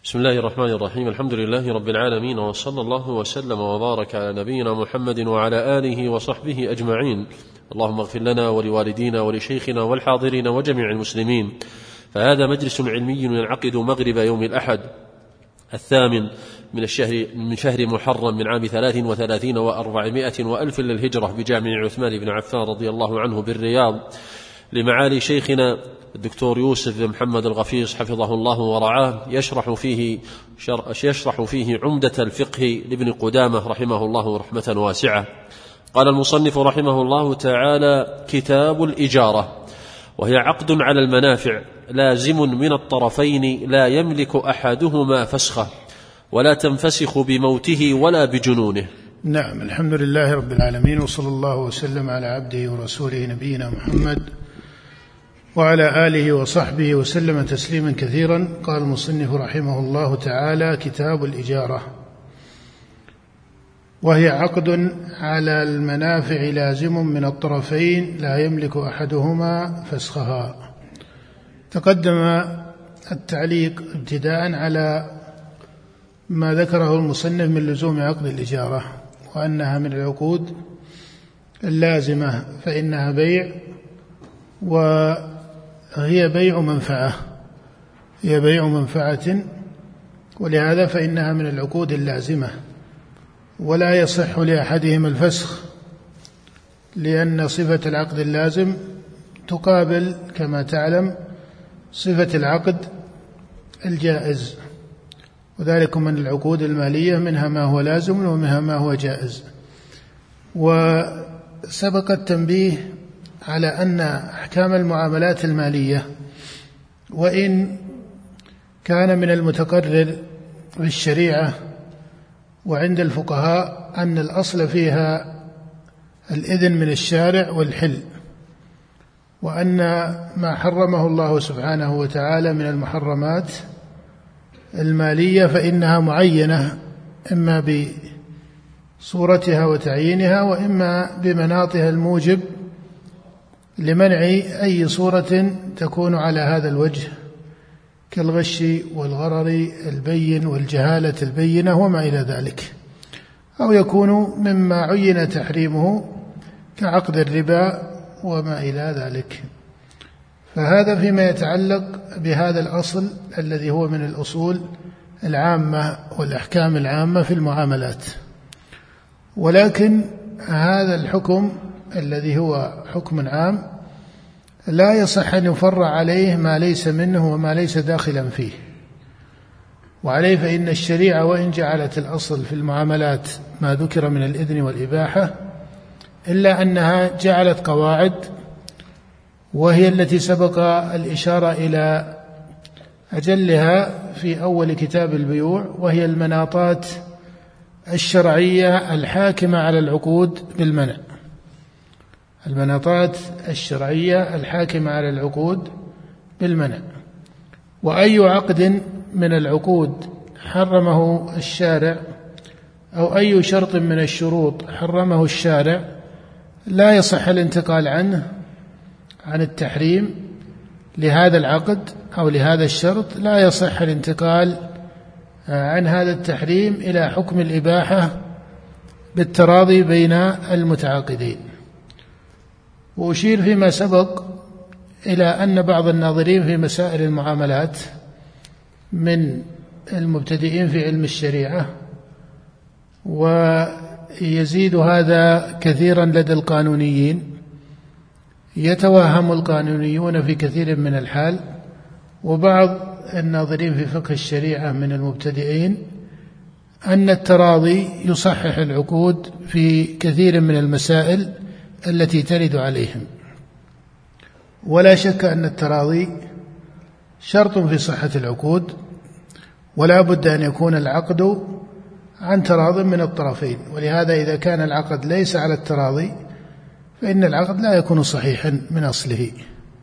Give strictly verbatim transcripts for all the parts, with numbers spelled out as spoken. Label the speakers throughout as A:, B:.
A: بسم الله الرحمن الرحيم. الحمد لله رب العالمين، وصلى الله وسلم وبارك على نبينا محمد وعلى آله وصحبه أجمعين. اللهم اغفر لنا ولوالدينا ولشيخنا والحاضرين وجميع المسلمين. فهذا مجلس علمي ينعقد مغرب يوم الأحد الثامن من الشهر من شهر محرم من عام ثلاث وثلاثين وأربعمائة وألف للهجرة بجامع عثمان بن عفان رضي الله عنه بالرياض، لمعالي شيخنا الدكتور يوسف بن محمد الغفيص حفظه الله ورعاه، يشرح فيه يشرح فيه عمدة الفقه لابن قدامة رحمه الله رحمة واسعة. قال المصنف رحمه الله تعالى: كتاب الإجارة، وهي عقد على المنافع لازم من الطرفين لا يملك أحدهما فسخه، ولا تنفسخ بموته ولا بجنونه.
B: نعم، الحمد لله رب العالمين، وصلى الله وسلم على عبده ورسوله نبينا محمد وعلى آله وصحبه وسلم تسليما كثيرا. قال المصنف رحمه الله تعالى: كتاب الإجارة، وهي عقد على المنافع لازم من الطرفين لا يملك أحدهما فسخها. تقدم التعليق ابتداء على ما ذكره المصنف من لزوم عقد الإجارة، وأنها من العقود اللازمة، فإنها بيع، وهي بيع منفعة هي بيع منفعة ولهذا فإنها من العقود اللازمة، ولا يصح لأحدهما الفسخ، لأن صفة العقد اللازم تقابل كما تعلم صفة العقد الجائز، وذلك من العقود المالية منها ما هو لازم ومنها ما هو جائز. وسبق التنبيه على أن أحكام المعاملات المالية، وإن كان من المتقرر في الشريعة وعند الفقهاء أن الأصل فيها الإذن من الشارع والحل، وأن ما حرمه الله سبحانه وتعالى من المحرمات المالية فإنها معينة إما بصورتها وتعيينها، وإما بمناطها الموجب لمنع أي صورة تكون على هذا الوجه كالغش والغرر البين والجهالة البينة وما إلى ذلك، أو يكون مما عين تحريمه كعقد الربا وما إلى ذلك. فهذا فيما يتعلق بهذا الأصل الذي هو من الأصول العامة والأحكام العامة في المعاملات. ولكن هذا الحكم الذي هو حكم عام لا يصح أن يفرع عليه ما ليس منه وما ليس داخلا فيه، وعليه فإن الشريعة وإن جعلت الأصل في المعاملات ما ذكر من الإذن والإباحة، إلا أنها جعلت قواعد، وهي التي سبق الإشارة إلى أجلها في أول كتاب البيوع، وهي المناطات الشرعية الحاكمة على العقود بالمنع. المناطات الشرعية الحاكمة على العقود بالمنع. وأي عقد من العقود حرمه الشارع، أو أي شرط من الشروط حرمه الشارع، لا يصح الانتقال عنه عن التحريم لهذا العقد أو لهذا الشرط، لا يصح الانتقال عن هذا التحريم إلى حكم الإباحة بالتراضي بين المتعاقدين. وأشير فيما سبق إلى أن بعض الناظرين في مسائل المعاملات من المبتدئين في علم الشريعة، ويزيد هذا كثيرا لدى القانونيين، يتوهم القانونيون في كثير من الحال، وبعض الناظرين في فقه الشريعة من المبتدئين، أن التراضي يصحح العقود في كثير من المسائل التي ترد عليهم. ولا شك أن التراضي شرط في صحة العقود، ولا بد أن يكون العقد عن تراض من الطرفين. ولهذا إذا كان العقد ليس على التراضي فإن العقد لا يكون صحيحا من أصله.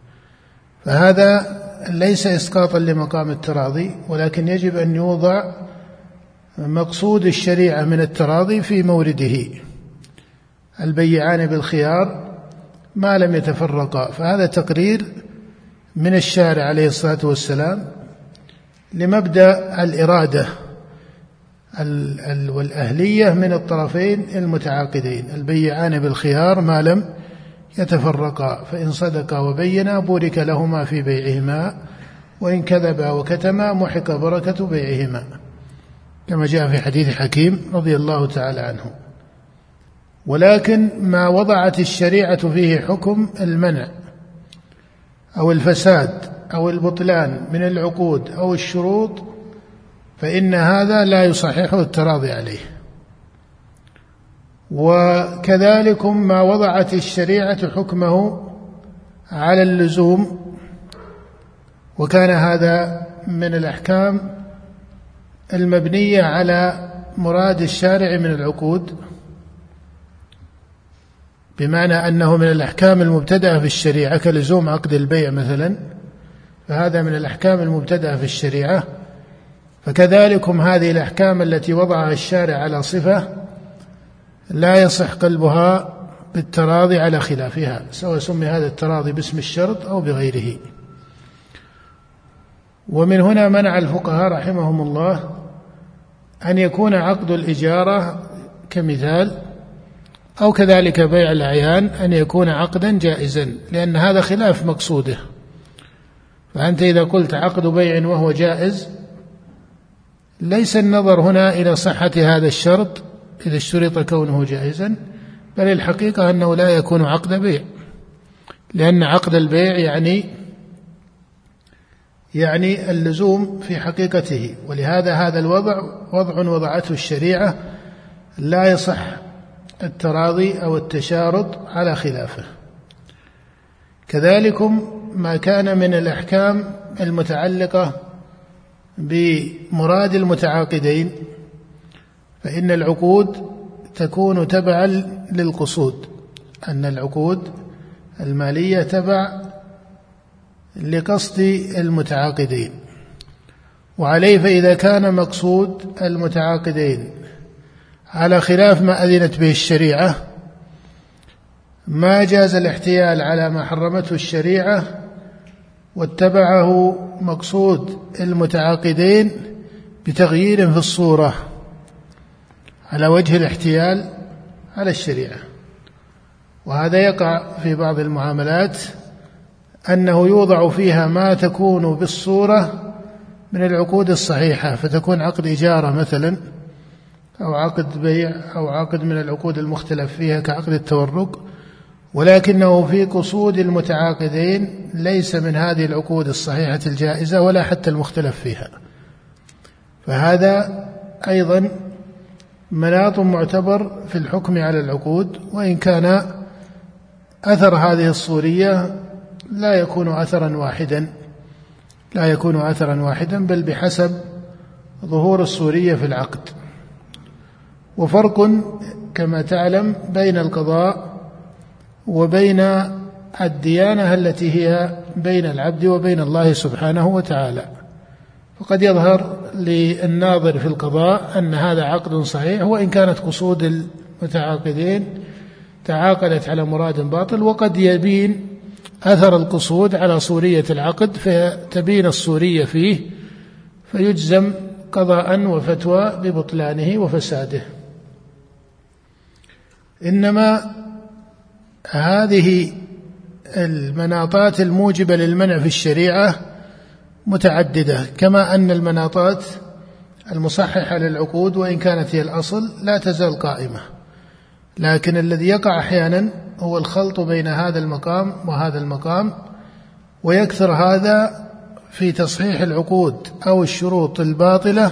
B: فهذا ليس إسقاطا لمقام التراضي، ولكن يجب أن يوضع مقصود الشريعة من التراضي في مورده، البيعان بالخيار ما لم يتفرقا. فهذا تقرير من الشارع عليه الصلاة والسلام لمبدأ الإرادة والأهلية من الطرفين المتعاقدين، البيعان بالخيار ما لم يتفرقا، فإن صدقا وبينا بورك لهما في بيعهما، وإن كذبا وكتما محق بركة بيعهما، كما جاء في حديث حكيم رضي الله تعالى عنه. ولكن ما وضعت الشريعة فيه حكم المنع أو الفساد أو البطلان من العقود أو الشروط، فإن هذا لا يصححه التراضي عليه. وكذلك ما وضعت الشريعة حكمه على اللزوم، وكان هذا من الأحكام المبنية على مراد الشارع من العقود، بمعنى أنه من الأحكام المبتدأة في الشريعة كلزوم عقد البيع مثلا، فهذا من الأحكام المبتدأة في الشريعة. فكذلكم هذه الأحكام التي وضعها الشارع على صفة لا يصح قلبها بالتراضي على خلافها، سواء سمي هذا التراضي باسم الشرط أو بغيره. ومن هنا منع الفقهاء رحمهم الله أن يكون عقد الإجارة كمثال، أو كذلك بيع الأعيان أن يكون عقدا جائزا، لأن هذا خلاف مقصوده. فأنت إذا قلت عقد بيع وهو جائز، ليس النظر هنا إلى صحة هذا الشرط إذا اشترط كونه جائزا، بل الحقيقة أنه لا يكون عقد بيع، لأن عقد البيع يعني يعني اللزوم في حقيقته، ولهذا هذا الوضع وضع وضعته الشريعة لا يصح التراضي أو التشارط على خلافه. كذلكم ما كان من الأحكام المتعلقة بمراد المتعاقدين، فإن العقود تكون تبعا للقصود، أن العقود المالية تبع لقصد المتعاقدين. وعليه فإذا كان مقصود المتعاقدين على خلاف ما أذنت به الشريعة، ما جاز الاحتيال على ما حرمته الشريعة واتبعه مقصود المتعاقدين بتغيير في الصورة على وجه الاحتيال على الشريعة. وهذا يقع في بعض المعاملات، أنه يوضع فيها ما تكون بالصورة من العقود الصحيحة، فتكون عقد إجارة مثلا أو عقد بيع أو عقد من العقود المختلف فيها كعقد التورق، ولكنه في قصود المتعاقدين ليس من هذه العقود الصحيحة الجائزة ولا حتى المختلف فيها. فهذا أيضا مناط معتبر في الحكم على العقود، وإن كان أثر هذه الصورية لا يكون أثرا واحدا لا يكون أثرا واحدا بل بحسب ظهور الصورية في العقد. وفرق كما تعلم بين القضاء وبين الديانة التي هي بين العبد وبين الله سبحانه وتعالى. فقد يظهر للناظر في القضاء أن هذا عقد صحيح، وإن كانت قصود المتعاقدين تعاقدت على مراد باطل، وقد يبين أثر القصود على صورية العقد فتبين الصورية فيه فيجزم قضاء وفتوى ببطلانه وفساده. إنما هذه المناطات الموجبة للمنع في الشريعة متعددة، كما أن المناطات المصححة للعقود وإن كانت هي الأصل لا تزال قائمة، لكن الذي يقع أحيانا هو الخلط بين هذا المقام وهذا المقام، ويكثر هذا في تصحيح العقود أو الشروط الباطلة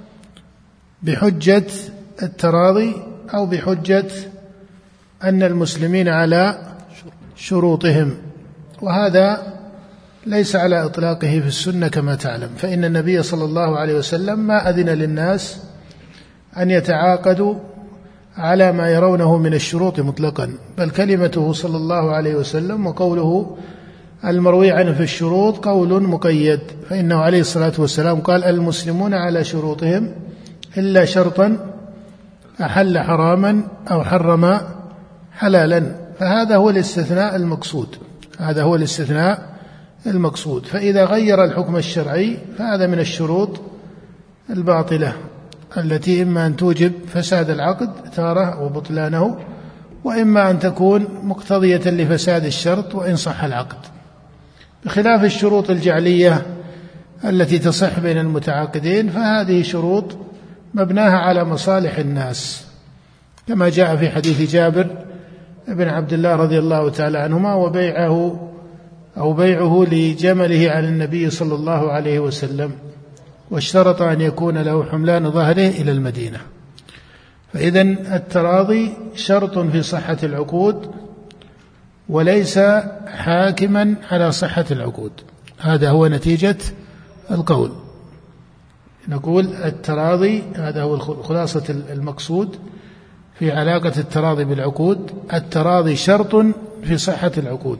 B: بحجة التراضي أو بحجة أن المسلمين على شروطهم، وهذا ليس على إطلاقه في السنة كما تعلم. فإن النبي صلى الله عليه وسلم ما أذن للناس أن يتعاقدوا على ما يرونه من الشروط مطلقا، بل كلمته صلى الله عليه وسلم وقوله المروي عنه في الشروط قول مقيد، فإنه عليه الصلاة والسلام قال المسلمون على شروطهم إلا شرطا أحل حراما أو حرم حلالا. فهذا هو الاستثناء المقصود، هذا هو الاستثناء المقصود. فإذا غير الحكم الشرعي فهذا من الشروط الباطلة التي إما أن توجب فساد العقد تارة وبطلانه، وإما أن تكون مقتضية لفساد الشرط وإن صح العقد، بخلاف الشروط الجعلية التي تصح بين المتعاقدين، فهذه شروط مبناها على مصالح الناس، كما جاء في حديث جابر بن عبد الله رضي الله تعالى عنهما: وبيعه أو بيعه لجمله على النبي صلى الله عليه وسلم، واشترط أن يكون له حملان ظهره إلى المدينة. فإذن التراضي شرط في صحة العقود وليس حاكما على صحة العقود. هذا هو نتيجة القول. نقول التراضي، هذا هو خلاصة المقصود في علاقة التراضي بالعقود: التراضي شرط في صحة العقود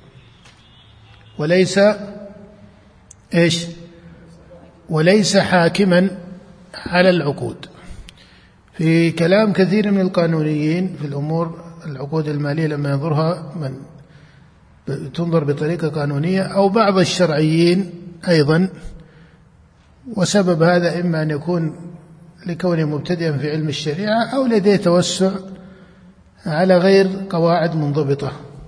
B: وليس إيش وليس حاكما على العقود. في كلام كثير من القانونيين في الأمور العقود المالية لما ينظرها من تنظر بطريقة قانونية، أو بعض الشرعيين أيضا، وسبب هذا إما أن يكون لكونه مبتدئا في علم الشريعة أو لديه توسع على غير قواعد منضبطة،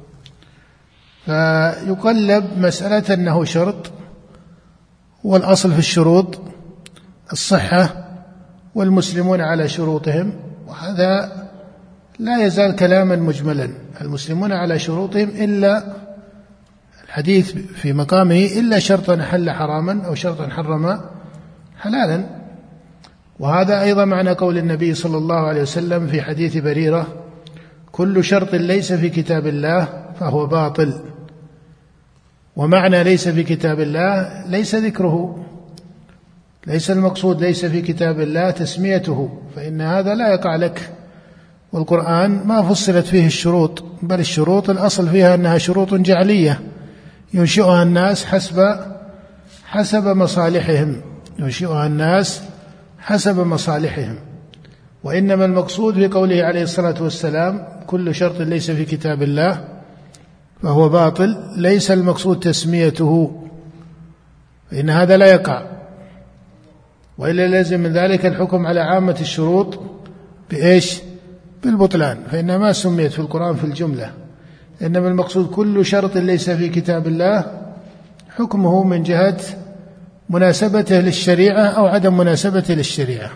B: فيقلب مسألة أنه شرط، والأصل في الشروط الصحة والمسلمون على شروطهم، وهذا لا يزال كلاما مجملا. المسلمون على شروطهم إلا الحديث في مقامه إلا شرطا حل حراما أو شرطا حرم حلالا. وهذا أيضا معنى قول النبي صلى الله عليه وسلم في حديث بريرة: كل شرط ليس في كتاب الله فهو باطل. ومعنى ليس في كتاب الله ليس ذكره، ليس المقصود ليس في كتاب الله تسميته، فإن هذا لا يقع لك، والقرآن ما فصلت فيه الشروط، بل الشروط الأصل فيها أنها شروط جعلية ينشئها الناس حسب حسب مصالحهم ينشئها الناس حسب مصالحهم. وإنما المقصود في قوله عليه الصلاة والسلام: كل شرط ليس في كتاب الله فهو باطل، ليس المقصود تسميته، فإن هذا لا يقع، وإلا لازم من ذلك الحكم على عامة الشروط بإيش؟ بالبطلان، فإنها ما سميت في القرآن في الجملة. إنما المقصود كل شرط ليس في كتاب الله حكمه من جهة مناسبته للشريعة أو عدم مناسبته للشريعة.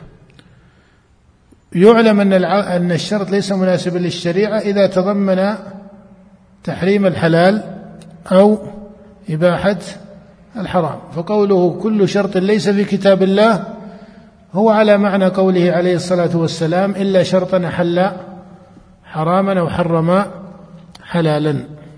B: يعلم أن أن الشرط ليس مناسبا للشريعة إذا تضمن تحريم الحلال أو إباحة الحرام، فقوله كل شرط ليس في كتاب الله هو على معنى قوله عليه الصلاة والسلام: إلا شرطا أحل حراما أو حرم حلالا.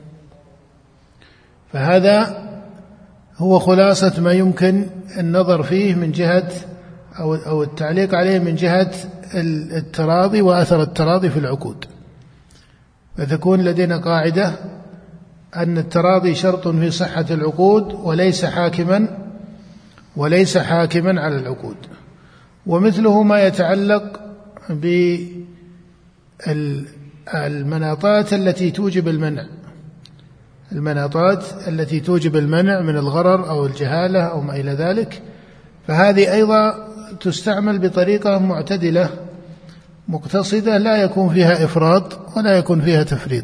B: فهذا هو خلاصة ما يمكن النظر فيه من جهة أو أو التعليق عليه من جهة التراضي وأثر التراضي في العقود. فتكون لدينا قاعدة أن التراضي شرط في صحة العقود وليس حاكما وليس حاكما على العقود. ومثله ما يتعلق بالمناطات التي توجب المنع المناطات التي توجب المنع من الغرر أو الجهالة أو ما إلى ذلك، فهذه أيضا تستعمل بطريقة معتدلة مقتصدة لا يكون فيها إفراط ولا يكون فيها تفريط،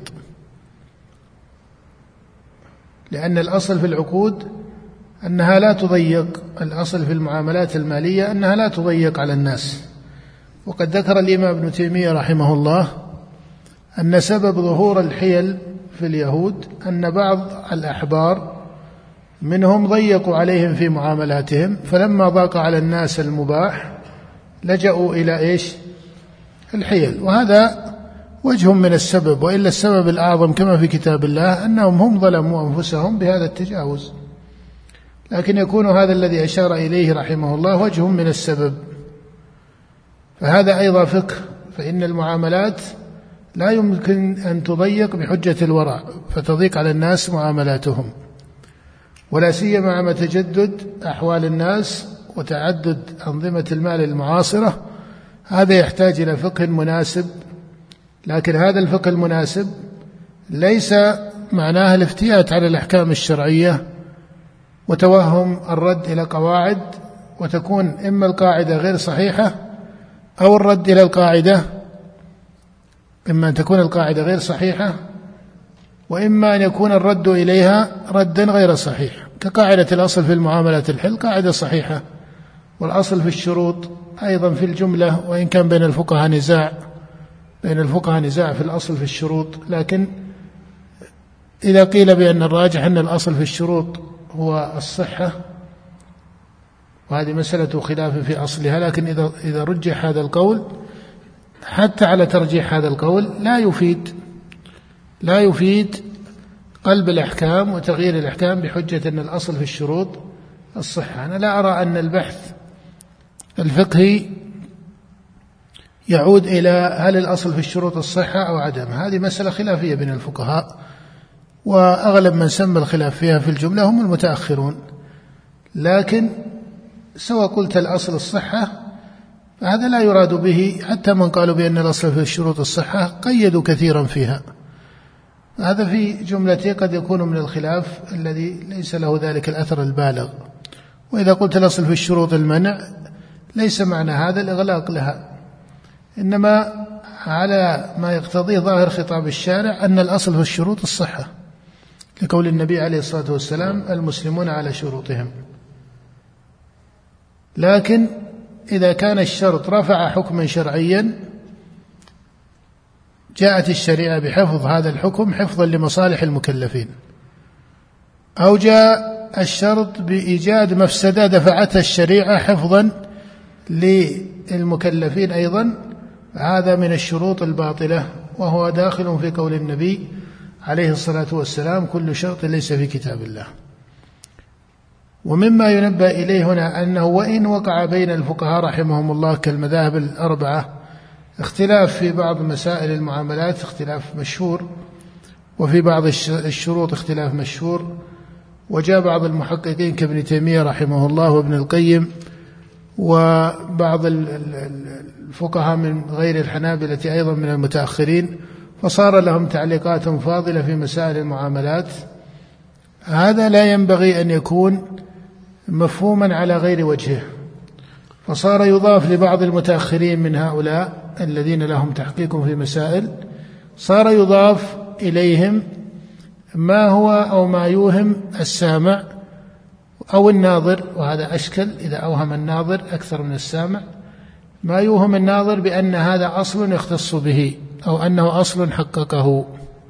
B: لأن الأصل في العقود أنها لا تضيق، الأصل في المعاملات المالية أنها لا تضيق على الناس. وقد ذكر الإمام ابن تيمية رحمه الله أن سبب ظهور الحيل في اليهود أن بعض الأحبار منهم ضيقوا عليهم في معاملاتهم، فلما ضاق على الناس المباح لجأوا إلى إيش؟ الحيل. وهذا وجه من السبب، وإلا السبب الأعظم كما في كتاب الله أنهم هم ظلموا أنفسهم بهذا التجاوز، لكن يكون هذا الذي أشار إليه رحمه الله وجه من السبب. فهذا أيضا فقه، فإن المعاملات لا يمكن أن تضيق بحجة الورع فتضيق على الناس معاملاتهم، ولا سيما مع تجدد أحوال الناس وتعدد أنظمة المال المعاصرة. هذا يحتاج إلى فقه مناسب، لكن هذا الفقه المناسب ليس معناه الافتيات على الأحكام الشرعية وتوهم الرد إلى قواعد، وتكون إما القاعدة غير صحيحة أو الرد إلى القاعدة، إما أن تكون القاعدة غير صحيحة وإما أن يكون الرد إليها ردا غير صحيح، كقاعدة الأصل في المعاملات الحل قاعدة صحيحة، والأصل في الشروط أيضا في الجملة، وإن كان بين الفقهاء نزاع بين الفقهاء نزاع في الأصل في الشروط، لكن إذا قيل بأن الراجح أن الأصل في الشروط هو الصحة، وهذه مسألة خلاف في أصلها، لكن إذا إذا رجح هذا القول حتى على ترجيح هذا القول لا يفيد لا يفيد قلب الأحكام وتغيير الأحكام بحجة أن الأصل في الشروط الصحة. أنا لا أرى أن البحث الفقهي يعود إلى هل الأصل في الشروط الصحة أو عدم، هذه مسألة خلافية بين الفقهاء، وأغلب من سمى الخلاف فيها في الجملة هم المتأخرون، لكن سواء قلت الأصل الصحة فهذا لا يراد به، حتى من قالوا بأن الأصل في الشروط الصحة قيدوا كثيرا فيها، هذا في جملته قد يكون من الخلاف الذي ليس له ذلك الأثر البالغ. وإذا قلت الأصل في الشروط المنع ليس معنى هذا الإغلاق لها، إنما على ما يقتضيه ظاهر خطاب الشارع أن الأصل في الشروط الصحة، لقول النبي عليه الصلاة والسلام المسلمون على شروطهم. لكن إذا كان الشرط رفع حكما شرعيا جاءت الشريعة بحفظ هذا الحكم حفظا لمصالح المكلفين، أو جاء الشرط بإيجاد مفسدة دفعتها الشريعة حفظا للمكلفين أيضا، هذا من الشروط الباطلة، وهو داخل في قول النبي عليه الصلاة والسلام كل شرط ليس في كتاب الله. ومما ينبه إليه هنا أنه وإن وقع بين الفقهاء رحمهم الله كالمذاهب الأربعة اختلاف في بعض مسائل المعاملات اختلاف مشهور، وفي بعض الشروط اختلاف مشهور، وجاء بعض المحققين كابن تيمية رحمه الله وابن القيم وبعض الفقهاء من غير الحنابلة أيضا من المتأخرين فصار لهم تعليقات فاضلة في مسائل المعاملات، هذا لا ينبغي أن يكون مفهوما على غير وجهه، فصار يضاف لبعض المتأخرين من هؤلاء الذين لهم تحقيق في مسائل، صار يضاف إليهم ما هو أو ما يوهم السامع أو الناظر، وهذا أشكل إذا أوهم الناظر أكثر من السامع، ما يوهم الناظر بأن هذا أصل يختص به أو أنه أصل حققه.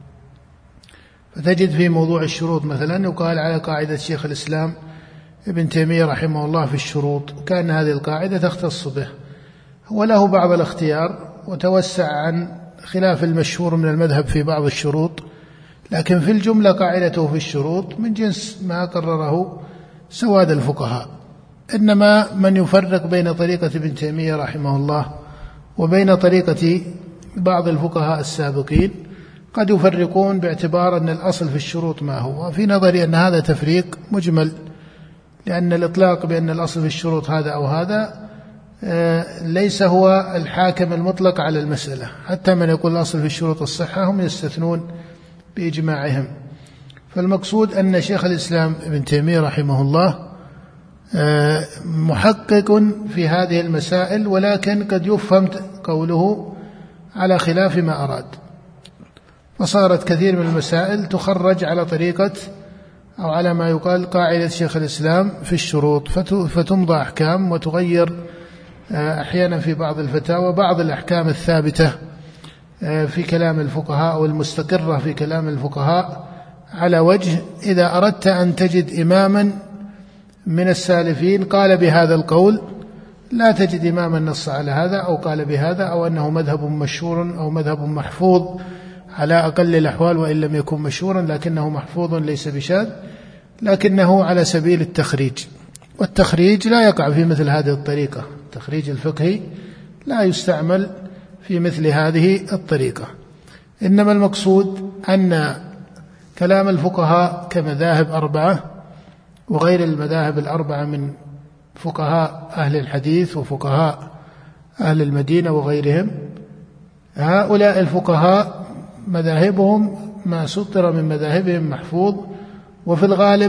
B: فتجد في موضوع الشروط مثلا يقال على قاعدة شيخ الإسلام ابن تيمية رحمه الله في الشروط، وكان هذه القاعدة تختص به، وله بعض الاختيار وتوسع عن خلاف المشهور من المذهب في بعض الشروط، لكن في الجملة قاعدته في الشروط من جنس ما قرره سواد الفقهاء. إنما من يفرق بين طريقة ابن تيمية رحمه الله وبين طريقة بعض الفقهاء السابقين قد يفرقون باعتبار أن الأصل في الشروط ما هو، وفي نظري أن هذا تفريق مجمل، لأن الإطلاق بأن الأصل في الشروط هذا أو هذا ليس هو الحاكم المطلق على المسألة، حتى من يقول الأصل في الشروط الصحة هم يستثنون بإجماعهم. فالمقصود أن شيخ الإسلام ابن تيمية رحمه الله محقق في هذه المسائل، ولكن قد يفهم قوله على خلاف ما أراد، فصارت كثير من المسائل تخرج على طريقة أو على ما يقال قاعدة شيخ الإسلام في الشروط، فتمضى أحكام وتغير أحيانا في بعض الفتاوى بعض الأحكام الثابتة في كلام الفقهاء والمستقرة في كلام الفقهاء، على وجه إذا أردت أن تجد إماما من السالفين قال بهذا القول لا تجد إماما نص على هذا أو قال بهذا، أو أنه مذهب مشهور أو مذهب محفوظ على أقل الأحوال، وإن لم يكن مشهورا لكنه محفوظ ليس بشاذ، لكنه على سبيل التخريج، والتخريج لا يقع في مثل هذه الطريقة، التخريج الفقهي لا يستعمل في مثل هذه الطريقة. إنما المقصود أن كلام الفقهاء كمذاهب أربعة وغير المذاهب الأربعة من فقهاء أهل الحديث وفقهاء أهل المدينة وغيرهم، هؤلاء الفقهاء مذاهبهم ما سطر من مذاهبهم محفوظ، وفي الغالب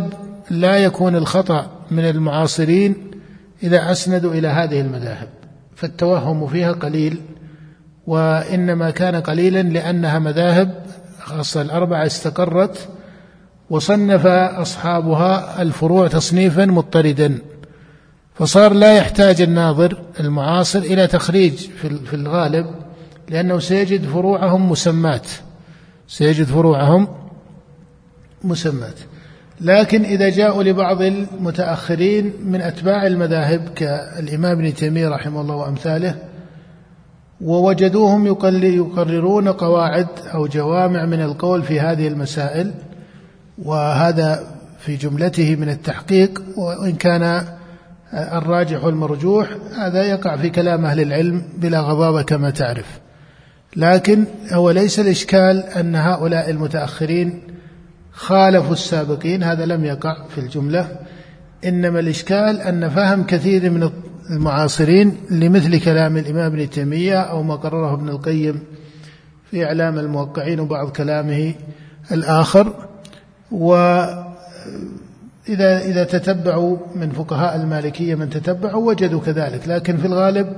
B: لا يكون الخطأ من المعاصرين إذا أسندوا إلى هذه المذاهب، فالتوهم فيها قليل، وإنما كان قليلا لأنها مذاهب خاصة الأربعة استقرت، وصنف أصحابها الفروع تصنيفا مضطردا، فصار لا يحتاج الناظر المعاصر إلى تخريج في الغالب، لأنه سيجد فروعهم مسمات سيجد فروعهم مسمات. لكن إذا جاءوا لبعض المتأخرين من أتباع المذاهب كالإمام ابن تيمية رحمه الله وأمثاله، ووجدوهم يقررون قواعد أو جوامع من القول في هذه المسائل، وهذا في جملته من التحقيق، وإن كان الراجح والمرجوح هذا يقع في كلام أهل العلم بلا غضاضة كما تعرف. لكن هو ليس الإشكال أن هؤلاء المتأخرين خالفوا السابقين، هذا لم يقع في الجملة، إنما الإشكال أن فهم كثير من المعاصرين لمثل كلام الإمام ابن تيمية أو ما قرره ابن القيم في إعلام الموقعين وبعض كلامه الآخر. وإذا إذا تتبعوا من فقهاء المالكية من تتبعوا وجدوا كذلك، لكن في الغالب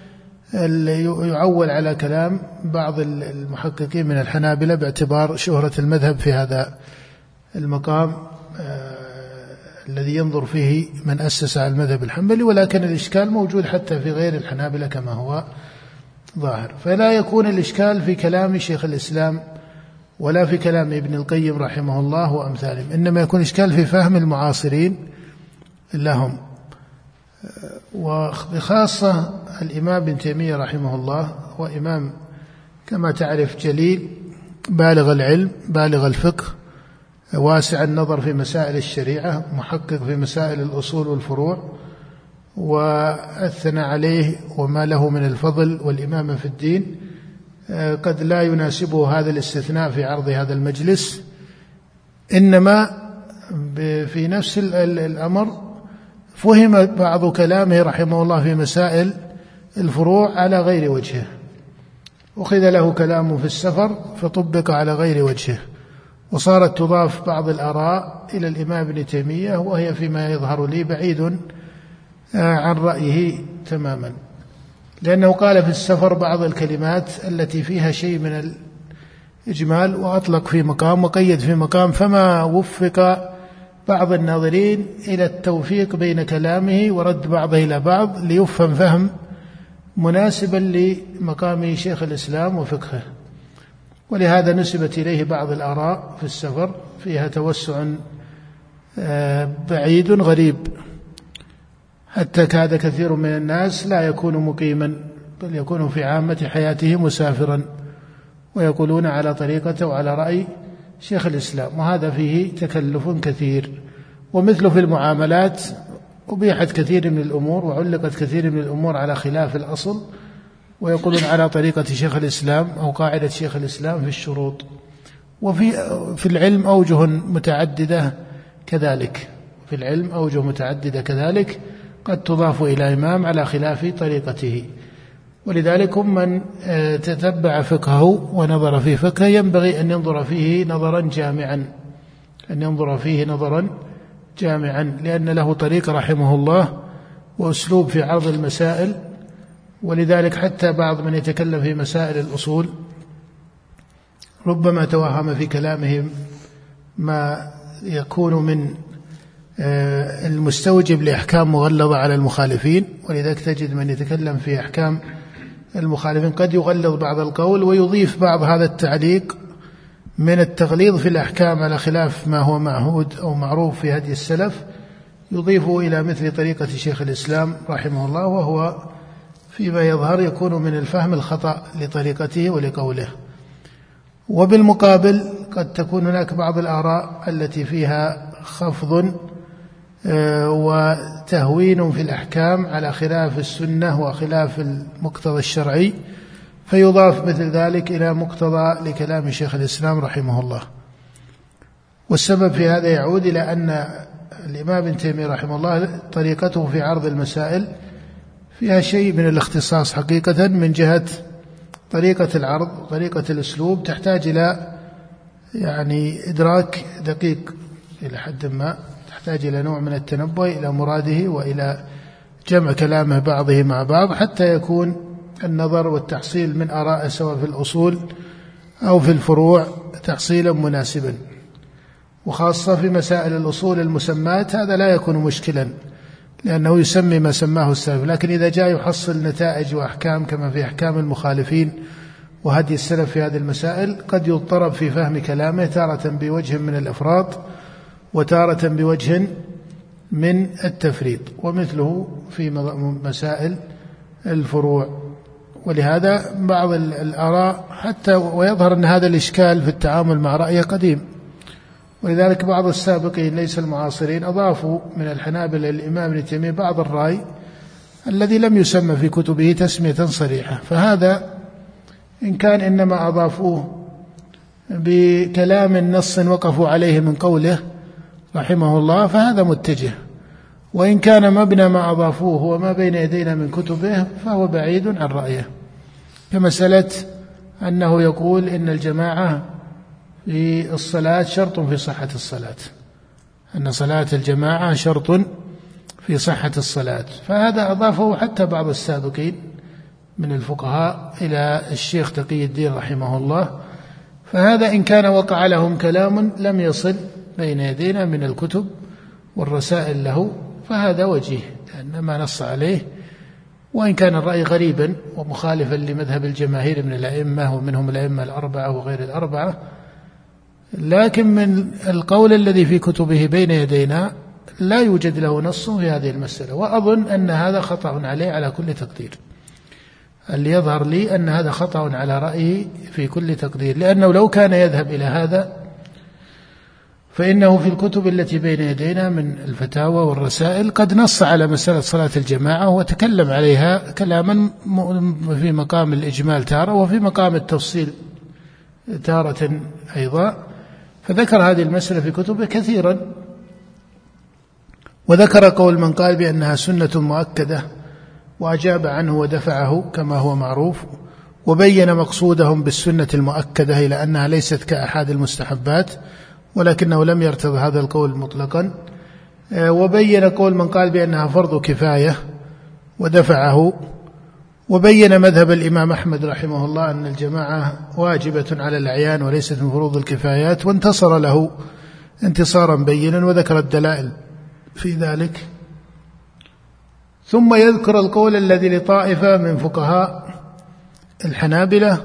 B: يعول على كلام بعض المحققين من الحنابلة باعتبار شهرة المذهب في هذا المقام الذي ينظر فيه من أسس على المذهب الحنبلي، ولكن الإشكال موجود حتى في غير الحنابلة كما هو ظاهر. فلا يكون الإشكال في كلام شيخ الإسلام ولا في كلام ابن القيم رحمه الله وأمثالهم، إنما يكون إشكال في فهم المعاصرين لهم، وبخاصة الإمام ابن تيمية رحمه الله هو إمام كما تعرف جليل، بالغ العلم بالغ الفقه، واسع النظر في مسائل الشريعة، محقق في مسائل الأصول والفروع، وأثنى عليه وما له من الفضل والإمامة في الدين قد لا يناسبه هذا الاستثناء في عرض هذا المجلس، إنما في نفس الأمر فهم بعض كلامه رحمه الله في مسائل الفروع على غير وجهه، أخذ له كلامه في السفر فطبق على غير وجهه، وصارت تضاف بعض الآراء إلى الإمام ابن تيمية وهي فيما يظهر لي بعيد عن رأيه تماما، لأنه قال في السفر بعض الكلمات التي فيها شيء من الإجمال وأطلق في مقام وقيد في مقام، فما وفق بعض الناظرين إلى التوفيق بين كلامه ورد بعضه إلى بعض ليفهم فهم مناسبا لمقام شيخ الإسلام وفقهه، ولهذا نسبت إليه بعض الآراء في السفر فيها توسع بعيد غريب، حتى كاد كثير من الناس لا يكون مقيما بل يكون في عامة حياته مسافرا، ويقولون على طريقته وعلى رأي شيخ الإسلام، وهذا فيه تكلف كثير. ومثل في المعاملات أبيحت كثير من الأمور وعلقت كثير من الأمور على خلاف الأصل، ويقولون على طريقة شيخ الإسلام أو قاعدة شيخ الإسلام في الشروط. وفي في العلم أوجه متعددة كذلك، في العلم أوجه متعددة كذلك قد تضاف إلى إمام على خلاف طريقته، ولذلك من تتبع فقهه ونظر في فقهه ينبغي أن ينظر فيه نظرا جامعا أن ينظر فيه نظرا جامعا لأن له طريق رحمه الله وأسلوب في عرض المسائل. ولذلك حتى بعض من يتكلم في مسائل الأصول ربما توهم في كلامه ما يكون من المستوجب لأحكام مغلظة على المخالفين، ولذلك تجد من يتكلم في أحكام المخالفين قد يغلظ بعض القول ويضيف بعض هذا التعليق من التغليظ في الأحكام على خلاف ما هو معهود أو معروف في هدي السلف، يضيفه إلى مثل طريقة شيخ الإسلام رحمه الله، وهو فيما يظهر يكون من الفهم الخطأ لطريقته ولقوله. وبالمقابل قد تكون هناك بعض الآراء التي فيها خفض وتهوين في الأحكام على خلاف السنة وخلاف المقتضى الشرعي، فيضاف مثل ذلك إلى مقتضى لكلام شيخ الإسلام رحمه الله. والسبب في هذا يعود إلى أن الإمام ابن تيمية رحمه الله طريقته في عرض المسائل فيها شيء من الاختصاص حقيقة من جهة طريقة العرض، طريقة الأسلوب تحتاج إلى يعني إدراك دقيق إلى حد ما، يحتاج إلى نوع من التنبؤ إلى مراده وإلى جمع كلامه بعضه مع بعض حتى يكون النظر والتحصيل من آراء سواء في الأصول أو في الفروع تحصيلا مناسبا. وخاصة في مسائل الأصول المسمات هذا لا يكون مشكلا لأنه يسمي ما سماه السلف، لكن إذا جاء يحصل نتائج وأحكام كما في أحكام المخالفين وهدي السلف في هذه المسائل قد يضطرب في فهم كلامه تارة بوجه من الإفراط وتارة بوجه من التفريط، ومثله في مسائل الفروع. ولهذا بعض الآراء حتى ويظهر أن هذا الإشكال في التعامل مع رأيه قديم، ولذلك بعض السابقين ليس المعاصرين أضافوا من الحنابلة للإمام ابن تيمية بعض الرأي الذي لم يسمى في كتبه تسمية صريحة، فهذا إن كان إنما أضافوه بكلام نص وقفوا عليه من قوله رحمه الله فهذا متجه، وإن كان مبنى ما أضافوه وما بين يدينا من كتبه فهو بعيد عن رأيه، كمسألة أنه يقول إن الجماعة في الصلاة شرط في صحة الصلاة، أن صلاة الجماعة شرط في صحة الصلاة، فهذا أضافه حتى بعض السابقين من الفقهاء إلى الشيخ تقي الدين رحمه الله، فهذا إن كان وقع لهم كلام لم يصل بين يدينا من الكتب والرسائل له فهذا وجيه لأن ما نص عليه، وإن كان الرأي غريبا ومخالفا لمذهب الجماهير من الأئمة ومنهم الأئمة الأربعة وغير الأربعة، لكن من القول الذي في كتبه بين يدينا لا يوجد له نص في هذه المسألة، وأظن أن هذا خطأ عليه على كل تقدير. اللي يظهر لي أن هذا خطأ على رأيه في كل تقدير، لأنه لو كان يذهب إلى هذا فإنه في الكتب التي بين يدينا من الفتاوى والرسائل قد نص على مسألة صلاة الجماعة وتكلم عليها كلاما في مقام الإجمال تارة وفي مقام التفصيل تارة أيضا، فذكر هذه المسألة في كتبه كثيرا، وذكر قول من قال بأنها سنة مؤكدة وأجاب عنه ودفعه كما هو معروف، وبين مقصودهم بالسنة المؤكدة إلى أنها ليست كأحد المستحبات، ولكنه لم يرتض هذا القول مطلقا، وبين قول من قال بأنها فرض كفاية ودفعه، وبين مذهب الإمام أحمد رحمه الله أن الجماعة واجبة على الأعيان وليست من فروض الكفايات، وانتصر له انتصارا بينا وذكر الدلائل في ذلك. ثم يذكر القول الذي لطائفة من فقهاء الحنابلة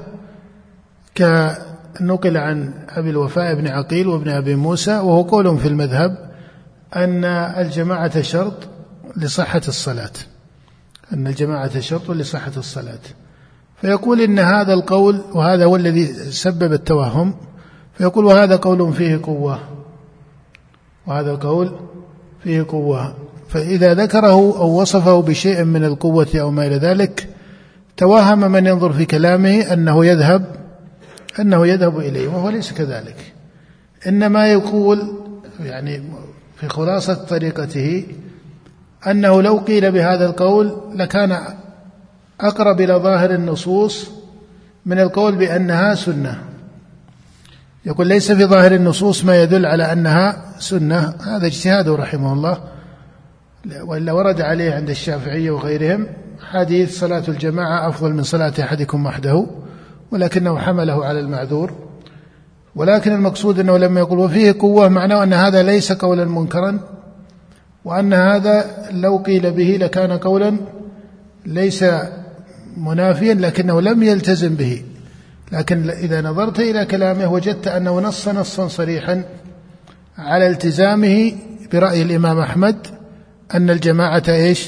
B: كنقل عن أبي الوفاء بن عقيل وابن أبي موسى، وهو قول في المذهب أن الجماعة شرط لصحة الصلاة، أن الجماعة شرط لصحة الصلاة، فيقول إن هذا القول وهذا هو الذي سبب التوهم، فيقول وهذا قول فيه قوة، وهذا القول فيه قوة، فإذا ذكره أو وصفه بشيء من القوة أو ما إلى ذلك توهم من ينظر في كلامه أنه يذهب أنه يذهب إليه، وهو ليس كذلك، إنما يقول يعني في خلاصة طريقته أنه لو قيل بهذا القول لكان أقرب إلى ظاهر النصوص من القول بأنها سنة. يقول ليس في ظاهر النصوص ما يدل على أنها سنة، هذا اجتهاده رحمه الله، وإلا ورد عليه عند الشافعية وغيرهم حديث صلاة الجماعة أفضل من صلاة أحدكم وحده، ولكنه حمله على المعذور. ولكن المقصود أنه لما يقول وفيه قوة معناه أن هذا ليس قولا منكرا، وأن هذا لو قيل به لكان قولا ليس منافيا لكنه لم يلتزم به، لكن إذا نظرت إلى كلامه وجدت أنه نص نصا صريحا على التزامه برأي الإمام أحمد أن الجماعة إيش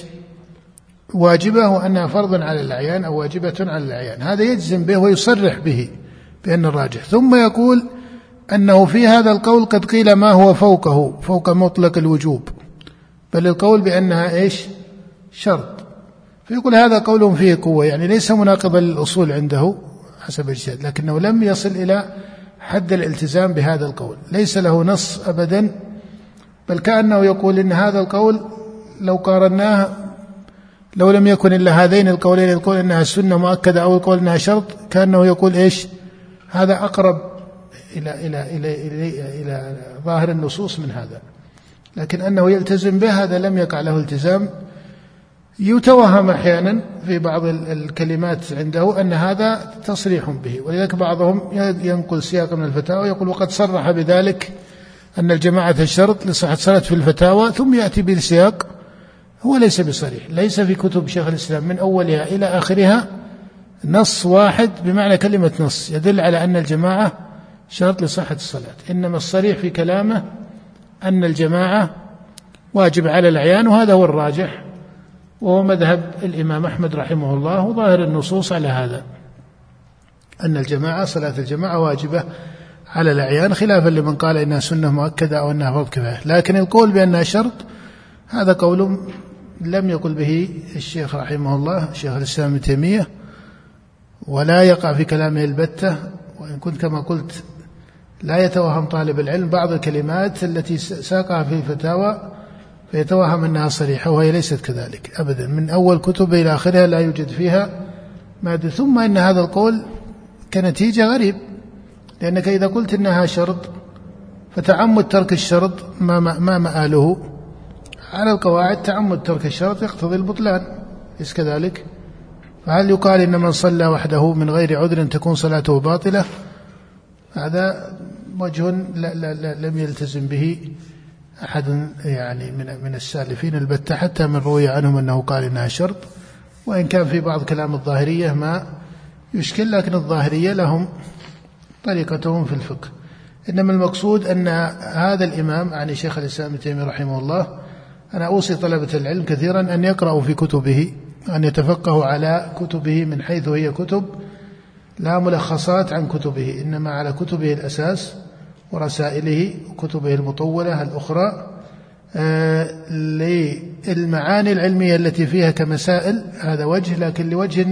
B: واجبة وأنها فرض على الأعيان أو واجبة على الأعيان، هذا يجزم به ويصرح به بأن الراجح. ثم يقول أنه في هذا القول قد قيل ما هو فوقه فوق مطلق الوجوب، بل القول بأنها إيش شرط، فيقول هذا قول فيه قوة، يعني ليس مناقضا للأصول عنده حسب الاجتهاد، لكنه لم يصل إلى حد الالتزام بهذا القول، ليس له نص أبدا، بل كأنه يقول إن هذا القول لو قارناه لو لم يكن إلا هذين القولين، القول إنها سنة مؤكدة أو القول إنها شرط، كأنه يقول إيش هذا أقرب إلى, إلى, إلى, إلى, إلى ظاهر النصوص من هذا. لكن أنه يلتزم به هذا لم يقع له التزام. يتوهم أحيانا في بعض الكلمات عنده أن هذا تصريح به، ولذلك بعضهم ينقل سياق من الفتاوى يقول وقد صرح بذلك أن الجماعة الشرط لصحة صلاة في الفتاوى، ثم يأتي بالسياق هو ليس بصريح. ليس في كتب شيخ الإسلام من أولها إلى آخرها نص واحد بمعنى كلمة نص يدل على أن الجماعة شرط لصحة الصلاة، إنما الصريح في كلامه أن الجماعة واجب على الأعيان، وهذا هو الراجح وهو مذهب الإمام أحمد رحمه الله، وظاهر النصوص على هذا أن الجماعة صلاة الجماعة واجبة على الأعيان، خلافا لمن قال إنها سنة مؤكدة أو أنها فرض كفاية. لكن القول بأنها شرط هذا قول لم يقل به الشيخ رحمه الله شيخ الإسلام ابن تيمية، ولا يقع في كلامه البتة. وإن كنت كما قلت لا يتوهم طالب العلم بعض الكلمات التي ساقها في الفتاوى فيتوهم أنها صريحة، وهي ليست كذلك أبدا، من أول كتب إلى آخرها لا يوجد فيها مادة. ثم إن هذا القول كنتيجة غريب، لأنك إذا قلت إنها شرط فتعمد ترك الشرط ما, ما مآله على القواعد، تعمد ترك الشرط يقتضي البطلان، ليس كذلك؟ فهل يقال إن من صلى وحده من غير عذر تكون صلاته باطلة؟ هذا وجه لا لا لا لم يلتزم به أحد يعني من من السالفين البتة، حتى من روي عنهم أنه قال إنها شرط، وإن كان في بعض كلام الظاهرية ما يشكل، لكن الظاهرية لهم طريقتهم في الفقه. إنما المقصود أن هذا الإمام يعني شيخ الإسلام ابن تيمية رحمه الله، أنا أوصي طلبة العلم كثيرا أن يقرأوا في كتبه، أن يتفقهوا على كتبه من حيث هي كتب لا ملخصات عن كتبه، إنما على كتبه الأساس ورسائله وكتبه المطولة الأخرى آه للمعاني العلمية التي فيها كمسائل، هذا وجه. لكن لوجه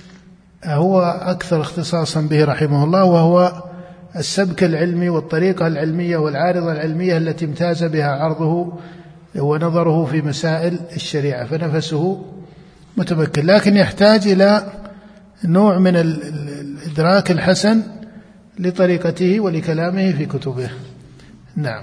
B: هو أكثر اختصاصا به رحمه الله، وهو السبك العلمي والطريقة العلمية والعارضة العلمية التي امتاز بها عرضه ونظره في مسائل الشريعة، فنفسه متمكن، لكن يحتاج إلى نوع من الإدراك الحسن لطريقته ولكلامه في كتبه. نعم.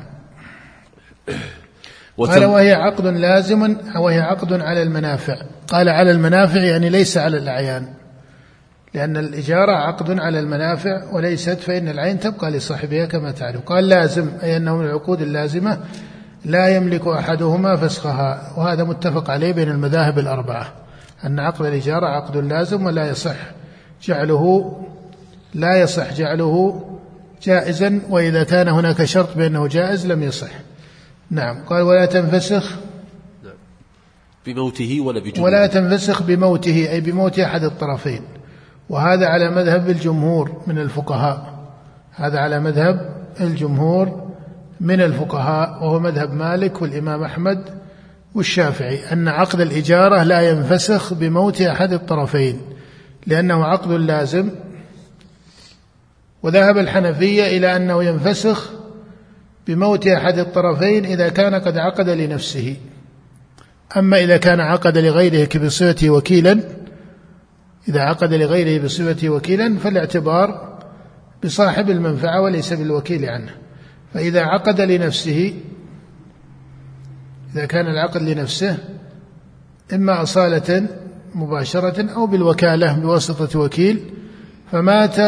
B: قال وهي عقد لازم، وهي عقد على المنافع. قال على المنافع يعني ليس على الأعيان، لأن الإجارة عقد على المنافع وليست، فإن العين تبقى لصاحبها كما تعلم. قال لازم أي أنه من العقود اللازمة لا يملك أحدهما فسخها، وهذا متفق عليه بين المذاهب الأربعة أن عقد الإجارة عقد لازم ولا يصح جعله لا يصح جعله جائزا، وإذا كان هناك شرط بأنه جائز لم يصح. نعم. قال ولا تنفسخ
A: بموته ولا بجنونه،
B: ولا تنفسخ بموته أي بموت أحد الطرفين، وهذا على مذهب الجمهور من الفقهاء، هذا على مذهب الجمهور من الفقهاء وهو مذهب مالك والإمام أحمد والشافعي، أن عقد الإجارة لا ينفسخ بموت أحد الطرفين لأنه عقد لازم. وذهب الحنفية إلى أنه ينفسخ بموت أحد الطرفين إذا كان قد عقد لنفسه، أما إذا كان عقد لغيره بصفته وكيلا، إذا عقد لغيره بصفته وكيلا فالاعتبار بصاحب المنفعة وليس بالوكيل عنه. فإذا عقد لنفسه، إذا كان العقد لنفسه إما أصالة مباشرة أو بالوكالة بواسطة وكيل، فمات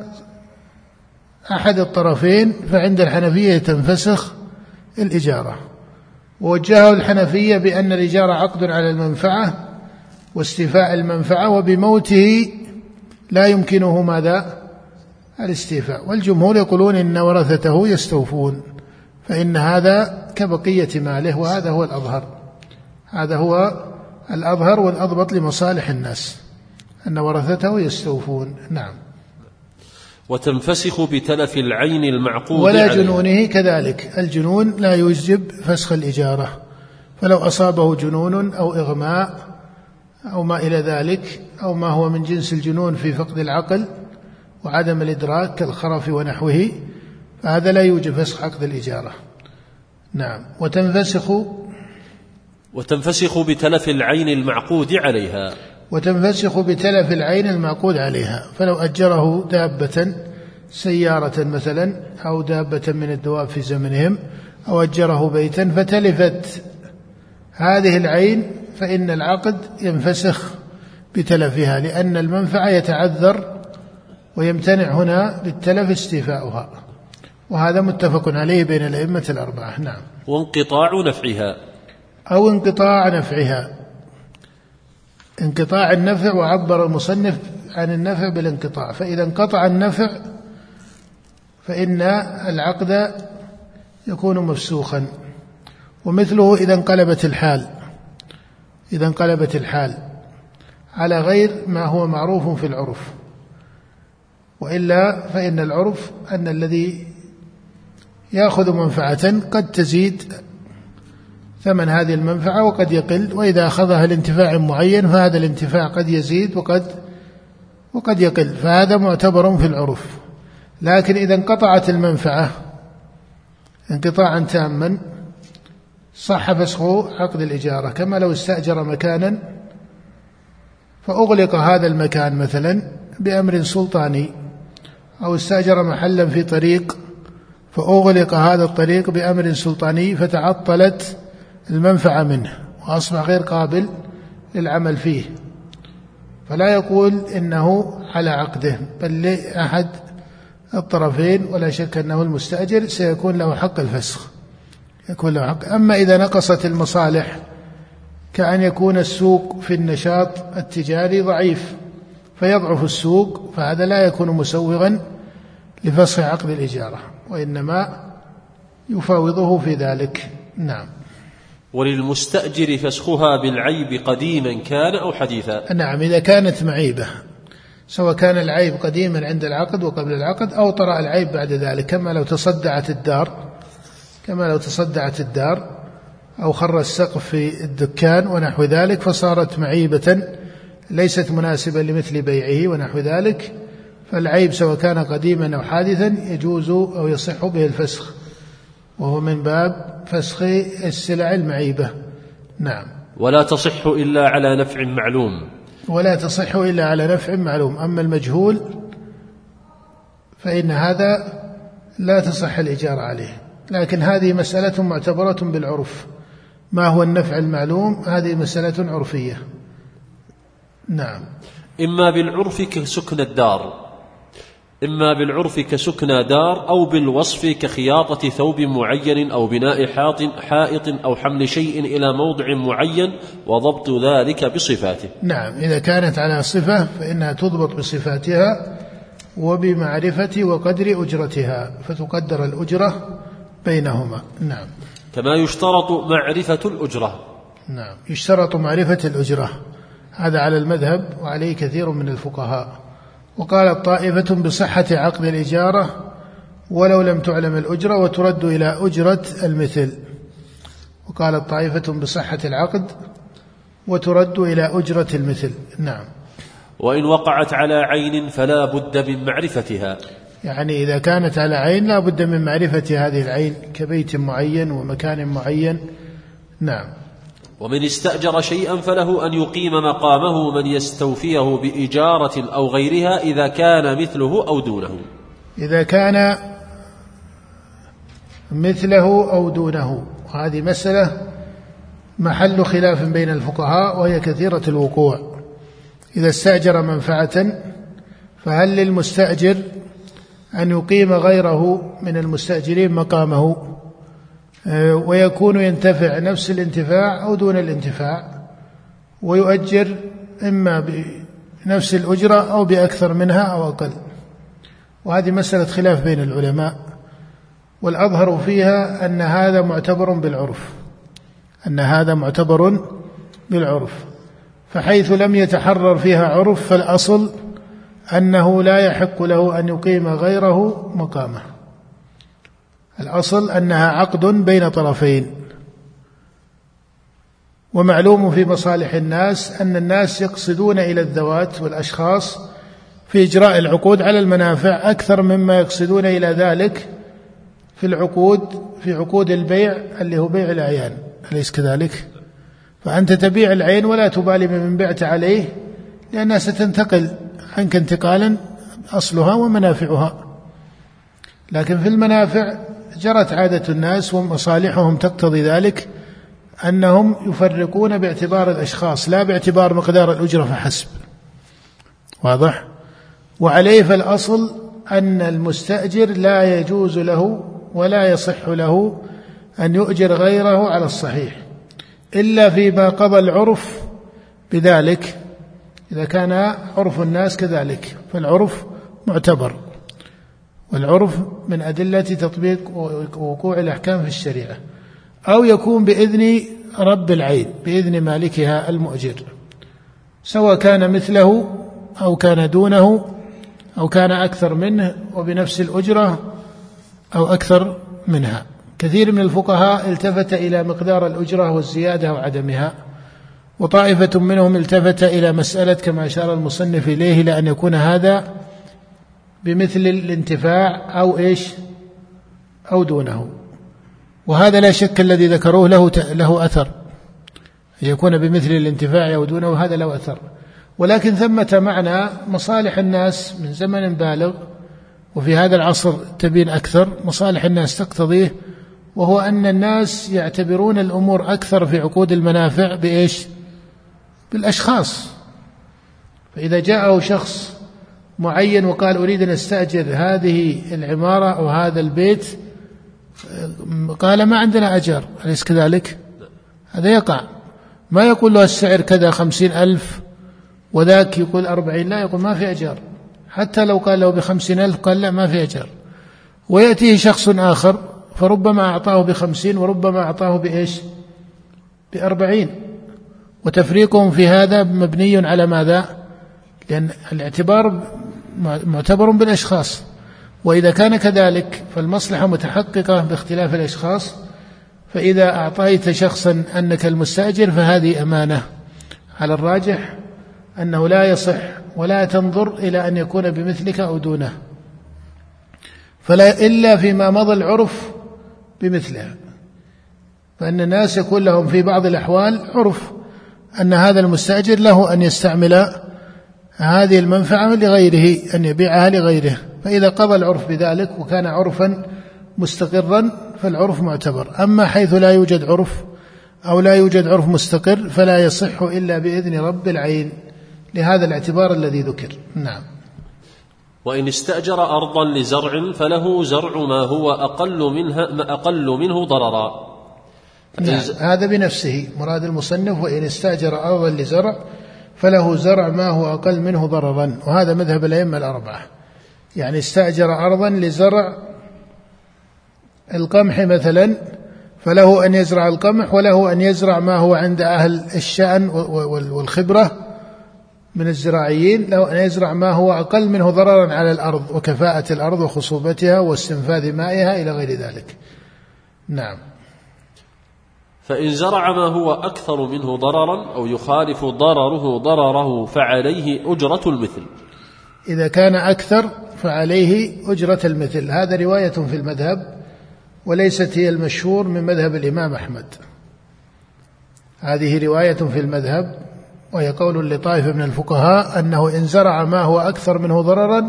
B: أحد الطرفين فعند الحنفية تنفسخ الإجارة. ووجهه الحنفية بأن الإجارة عقد على المنفعة واستيفاء المنفعة، وبموته لا يمكنه ماذا؟ الاستيفاء. والجمهور يقولون إن ورثته يستوفون، فإن هذا كبقية ماله، وهذا هو الأظهر، هذا هو الأظهر والأضبط لمصالح الناس أن ورثته يستوفون. نعم.
A: وتنفسخ بتلف العين المعقود
B: ولا
A: عليه.
B: جنونه كذلك، الجنون لا يوجب فسخ الإجارة، فلو أصابه جنون أو إغماء أو ما إلى ذلك، أو ما هو من جنس الجنون في فقد العقل وعدم الإدراك كالخرف ونحوه، فهذا لا يوجب فسخ عقد الإجارة. نعم. وتنفسخ
A: وتنفسخ بتلف العين المعقود عليها،
B: وتنفسخ بتلف العين المعقود عليها، فلو أجره دابة سيارة مثلا أو دابة من الدواب في زمنهم أو أجره بيتا فتلفت هذه العين فإن العقد ينفسخ بتلفها، لأن المنفعة يتعذر ويمتنع هنا بالتلف استيفاؤها، وهذا متفق عليه بين الأئمة الأربعة. نعم.
A: وانقطاع نفعها
B: أو انقطاع نفعها، انقطاع النفع، وعبر المصنف عن النفع بالانقطاع، فإذا انقطع النفع فإن العقد يكون مفسوخا. ومثله إذا انقلبت الحال، إذا انقلبت الحال على غير ما هو معروف في العرف، وإلا فإن العرف أن الذي يأخذ منفعة قد تزيد ثمن هذه المنفعة وقد يقل، وإذا أخذها لانتفاع معين فهذا الانتفاع قد يزيد وقد وقد يقل، فهذا معتبر في العرف. لكن إذا انقطعت المنفعة انقطاعا تاما صح فسخ عقد الإجارة، كما لو استأجر مكانا فأغلق هذا المكان مثلا بأمر سلطاني، أو استأجر محلا في طريق فأغلق هذا الطريق بأمر سلطاني فتعطلت المنفعة منه وأصبح غير قابل للعمل فيه، فلا يقول إنه على عقده بل لأحد الطرفين، ولا شك أنه المستأجر سيكون له حق الفسخ، يكون له حق. أما إذا نقصت المصالح كأن يكون السوق في النشاط التجاري ضعيف فيضعف السوق، فهذا لا يكون مسوغا لفسخ عقد الإجارة، وإنما يفاوضه في ذلك. نعم.
A: وللمستأجر فسخها بالعيب قديما كان أو حديثا.
B: نعم، إذا كانت معيبة، سواء كان العيب قديما عند العقد وقبل العقد أو طرأ العيب بعد ذلك، كما لو تصدعت الدار كما لو تصدعت الدار أو خر السقف في الدكان ونحو ذلك فصارت معيبة ليست مناسبة لمثل بيعه ونحو ذلك، فالعيب سواء كان قديما أو حادثا يجوز أو يصح به الفسخ، وهو من باب فسخ السلع المعيبة. نعم.
A: ولا تصح إلا على نفع معلوم.
B: ولا تصح إلا على نفع معلوم. أما المجهول فإن هذا لا تصح الإجارة عليه، لكن هذه مسألة معتبرة بالعرف. ما هو النفع المعلوم؟ هذه مسألة عرفية. نعم.
A: إما بالعرف كسكن الدار إما بالعرف كسكن دار، أو بالوصف كخياطة ثوب معين أو بناء حائط أو حمل شيء إلى موضع معين وضبط ذلك بصفاته.
B: نعم، إذا كانت على صفة فإنها تضبط بصفاتها وبمعرفة وقدر أجرتها، فتقدر الأجرة بينهما. نعم.
A: كما يشترط معرفة الأجرة.
B: نعم، يشترط معرفة الأجرة، هذا على المذهب وعليه كثير من الفقهاء. وقالت طائفة بصحة عقد الإجارة ولو لم تعلم الأجرة وترد إلى أجرة المثل. وقالت طائفة بصحة العقد وترد إلى أجرة المثل. نعم.
A: وإن وقعت على عين فلا بد من معرفتها،
B: يعني إذا كانت على عين لا بد من معرفة هذه العين كبيت معين ومكان معين. نعم.
A: ومن استأجر شيئا فله أن يقيم مقامه من يستوفيه بإجارة أو غيرها إذا كان مثله أو دونه.
B: إذا كان مثله أو دونه، هذه مسألة محل خلاف بين الفقهاء وهي كثيرة الوقوع. إذا استأجر منفعة فهل للمستأجر أن يقيم غيره من المستأجرين مقامه ويكون ينتفع نفس الانتفاع أو دون الانتفاع، ويؤجر إما بنفس الأجرة أو بأكثر منها أو أقل؟ وهذه مسألة خلاف بين العلماء، والأظهر فيها أن هذا معتبر بالعرف أن هذا معتبر بالعرف فحيث لم يتحرر فيها عرف فالأصل أنه لا يحق له أن يقيم غيره مقامه. الأصل أنها عقد بين طرفين، ومعلوم في مصالح الناس أن الناس يقصدون إلى الذوات والأشخاص في إجراء العقود على المنافع أكثر مما يقصدون إلى ذلك في العقود في عقود البيع اللي هو بيع الأعيان، أليس كذلك؟ فأنت تبيع العين ولا تبالي من بعت عليه، لأنها ستنتقل عنك انتقالا أصلها ومنافعها. لكن في المنافع جرت عادة الناس ومصالحهم تقتضي ذلك أنهم يفرقون باعتبار الأشخاص لا باعتبار مقدار الأجرة فحسب. واضح؟ وعليه فالأصل أن المستأجر لا يجوز له ولا يصح له أن يؤجر غيره على الصحيح إلا فيما قضى العرف بذلك، إذا كان عرف الناس كذلك فالعرف معتبر، والعرف من أدلة تطبيق وقوع الأحكام في الشريعة، أو يكون بإذن رب العين بإذن مالكها المؤجر، سواء كان مثله أو كان دونه أو كان أكثر منه وبنفس الأجرة أو أكثر منها. كثير من الفقهاء التفت إلى مقدار الأجرة والزيادة وعدمها، وطائفة منهم التفت إلى مسألة كما أشار المصنف إليه لأن يكون هذا بمثل الانتفاع أو إيش أو دونه، وهذا لا شك الذي ذكروه له له أثر، يكون بمثل الانتفاع أو دونه، هذا له أثر. ولكن ثمة معنى مصالح الناس من زمن بالغ، وفي هذا العصر تبين أكثر مصالح الناس تقتضيه، وهو أن الناس يعتبرون الأمور أكثر في عقود المنافع بإيش؟ بالأشخاص. فإذا جاءه شخص معين وقال أريد أن أستأجر هذه العمارة أو هذا البيت، قال ما عندنا أجر، أليس كذلك؟ هذا يقع، ما يقول له السعر كذا خمسين ألف وذاك يقول أربعين، لا، يقول ما في أجر، حتى لو قال له بخمسين ألف قال لا ما في أجر. ويأتيه شخص آخر فربما أعطاه بخمسين وربما أعطاه بإيش؟ بأربعين، وتفريقهم في هذا مبني على ماذا؟ لأن الاعتبار معتبر بالأشخاص، وإذا كان كذلك فالمصلحة متحققة باختلاف الأشخاص. فإذا أعطيت شخصا أنك المستأجر فهذه أمانة، على الراجح أنه لا يصح ولا تنظر إلى أن يكون بمثلك أو دونه، فلا إلا فيما مضى العرف بمثلها. فإن الناس يكون لهم في بعض الأحوال عرف أن هذا المستأجر له أن يستعمل هذه المنفعة لغيره، أن يبيعها لغيره، فإذا قضى العرف بذلك وكان عرفا مستقرا فالعرف معتبر. أما حيث لا يوجد عرف أو لا يوجد عرف مستقر فلا يصح إلا بإذن رب العين، لهذا الاعتبار الذي ذكر. نعم.
A: وإن استأجر أرضا لزرع فله زرع ما هو أقل منها ما أقل منه ضررا.
B: نعم. هذا بنفسه مراد المصنف، وإن استأجر أرضا لزرع فله زرع ما هو أقل منه ضررا، وهذا مذهب الأئمة الأربعة. يعني استأجر أرضا لزرع القمح مثلا فله أن يزرع القمح، وله أن يزرع ما هو عند أهل الشأن والخبرة من الزراعيين، له أن يزرع ما هو أقل منه ضررا على الأرض وكفاءة الأرض وخصوبتها واستنفاذ مائها إلى غير ذلك. نعم.
A: فإن زرع ما هو أكثر منه ضررا أو يخالف ضرره ضرره فعليه أجرة المثل.
B: إذا كان أكثر فعليه أجرة المثل. هذا رواية في المذهب وليست هي المشهور من مذهب الإمام أحمد، هذه رواية في المذهب، وهي قول لطائفة من الفقهاء أنه إن زرع ما هو أكثر منه ضررا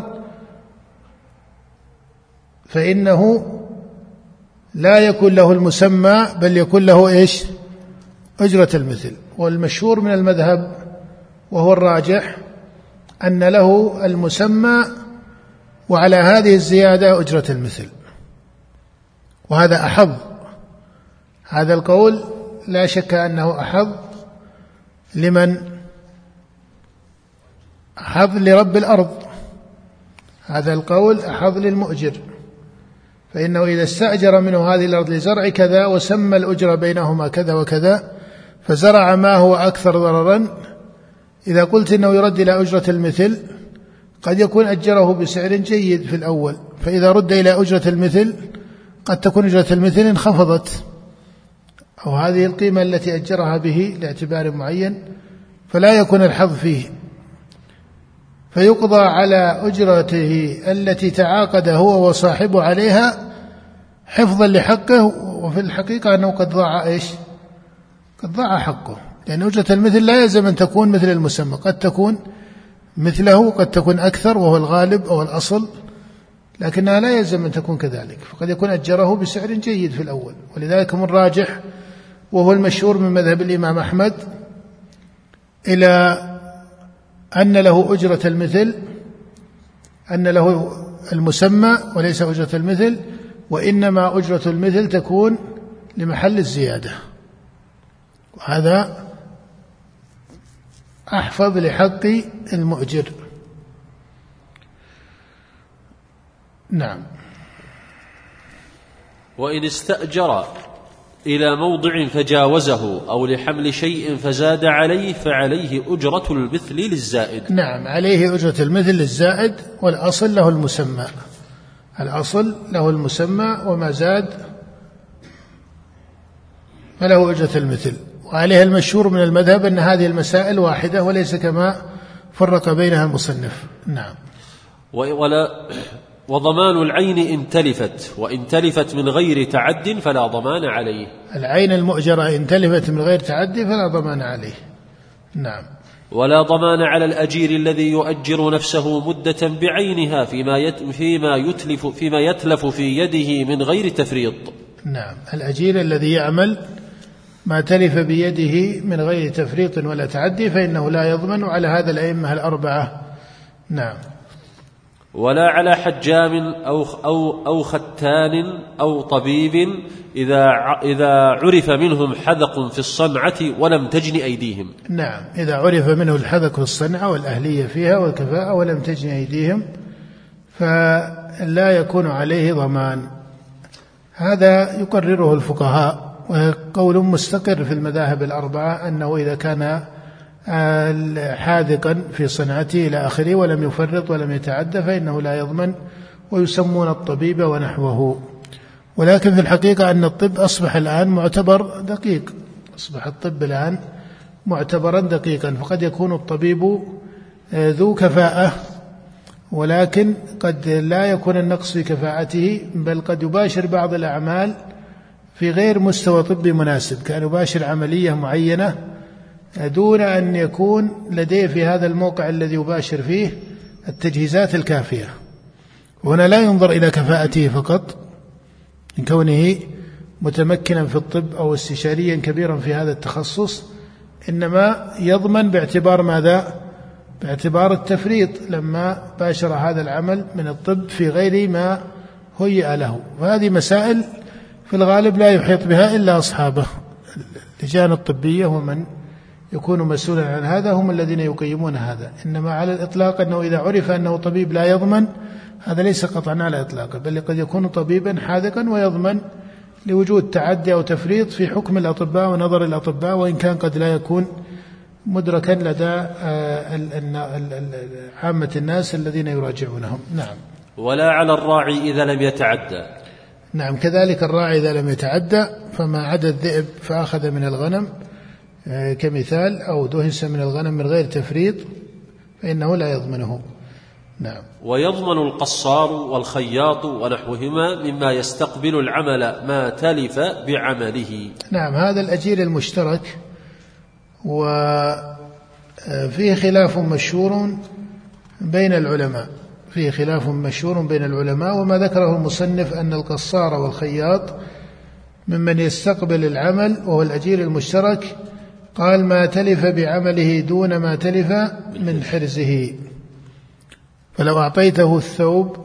B: فإنه لا يكون له المسمى بل يكون له إيش؟ أجرة المثل. والمشهور من المذهب وهو الراجح أن له المسمى وعلى هذه الزيادة أجرة المثل، وهذا أحظ، هذا القول لا شك أنه أحظ لمن؟ أحظ لرب الأرض، هذا القول أحظ للمؤجر، فإنه إذا استأجر منه هذه الأرض لزرع كذا وسمى الأجرة بينهما كذا وكذا فزرع ما هو أكثر ضررا، إذا قلت إنه يرد إلى أجرة المثل قد يكون أجره بسعر جيد في الأول، فإذا رد إلى أجرة المثل قد تكون أجرة المثل انخفضت، أو هذه القيمة التي أجرها به لاعتبار معين، فلا يكون الحظ فيه، فيقضى على أجرته التي تعاقد هو وصاحبه عليها حفظا لحقه، وفي الحقيقة أنه قد ضاع إيش؟ قد ضاع حقه، لأن أجرة المثل لا يلزم أن تكون مثل المسمى، قد تكون مثله قد تكون أكثر وهو الغالب أو الأصل، لكنها لا يلزم أن تكون كذلك، فقد يكون أجره بسعر جيد في الأول. ولذلك من الراجح وهو المشهور من مذهب الإمام أحمد إلى أن له أجرة المثل، أن له المسمى وليس أجرة المثل، وإنما أجرة المثل تكون لمحل الزيادة، وهذا أحفظ لحق المؤجر. نعم.
A: وإن استأجر إلى موضع فجاوزه أو لحمل شيء فزاد عليه فعليه أجرة المثل للزائد.
B: نعم، عليه أجرة المثل للزائد، والأصل له المسمى، الأصل له المسمى، وما زاد فله أجرة المثل. وعليه المشهور من المذهب أن هذه المسائل واحدة وليس كما فرق بينها المصنف. نعم.
A: ولا وضمان العين إن تلفت، وإن تلفت من غير تعد فلا ضمان عليه.
B: العين المؤجرة إن تلفت من غير تعد فلا ضمان عليه. نعم.
A: ولا ضمان على الأجير الذي يؤجر نفسه مدة بعينها فيما فيما يتلف فيما يتلف في يده من غير تفريط.
B: نعم، الأجير الذي يعمل ما تلف بيده من غير تفريط ولا تعدي فإنه لا يضمن، على هذا الأئمة الأربعة. نعم.
A: ولا على حجام أو أو أو ختان أو طبيب إذا إذا عرف منهم حذق في الصنعة ولم تجن أيديهم.
B: نعم، إذا عرف منه الحذق في الصنعة والأهلية فيها والكفاءة ولم تجن أيديهم فلا يكون عليه ضمان. هذا يقرره الفقهاء، وقول مستقر في المذاهب الأربعة أنه إذا كان حاذقا في صنعته إلى آخره ولم يفرط ولم يتعدى فإنه لا يضمن، ويسمون الطبيب ونحوه. ولكن في الحقيقة أن الطب أصبح الآن معتبر دقيق، أصبح الطب الآن معتبرا دقيقا، فقد يكون الطبيب ذو كفاءة ولكن قد لا يكون النقص في كفاءته، بل قد يباشر بعض الأعمال في غير مستوى طبي مناسب، كان يباشر عملية معينة دون أن يكون لديه في هذا الموقع الذي يباشر فيه التجهيزات الكافية. وهنا لا ينظر إلى كفاءته فقط من كونه متمكنا في الطب أو استشاريا كبيرا في هذا التخصص، إنما يضمن باعتبار ماذا؟ باعتبار التفريط لما باشر هذا العمل من الطب في غير ما هيئ له. وهذه مسائل في الغالب لا يحيط بها إلا أصحابه اللجان الطبية، ومن يكون مسؤولا عن هذا هم الذين يقيمون هذا. إنما على الإطلاق أنه إذا عرف أنه طبيب لا يضمن، هذا ليس قطعا على إطلاقه، بل قد يكون طبيبا حاذقا ويضمن لوجود تعدي أو تفريط في حكم الأطباء ونظر الأطباء، وإن كان قد لا يكون مدركا لدى عامة الناس الذين يراجعونهم. نعم.
A: ولا على الراعي إذا لم يتعدى.
B: نعم، كذلك الراعي إذا لم يتعدى، فما عدا الذئب فأخذ من الغنم كمثال أو دهس من الغنم من غير تفريط فإنه لا يضمنه. نعم.
A: ويضمن القصار والخياط ونحوهما مما يستقبل العمل ما تلف بعمله.
B: نعم، هذا الأجير المشترك، وفيه خلاف مشهور بين العلماء فيه خلاف مشهور بين العلماء وما ذكره المصنف أن القصار والخياط ممن يستقبل العمل وهو الأجير المشترك، قال ما تلف بعمله دون ما تلف من حرزه. فلو أعطيته الثوب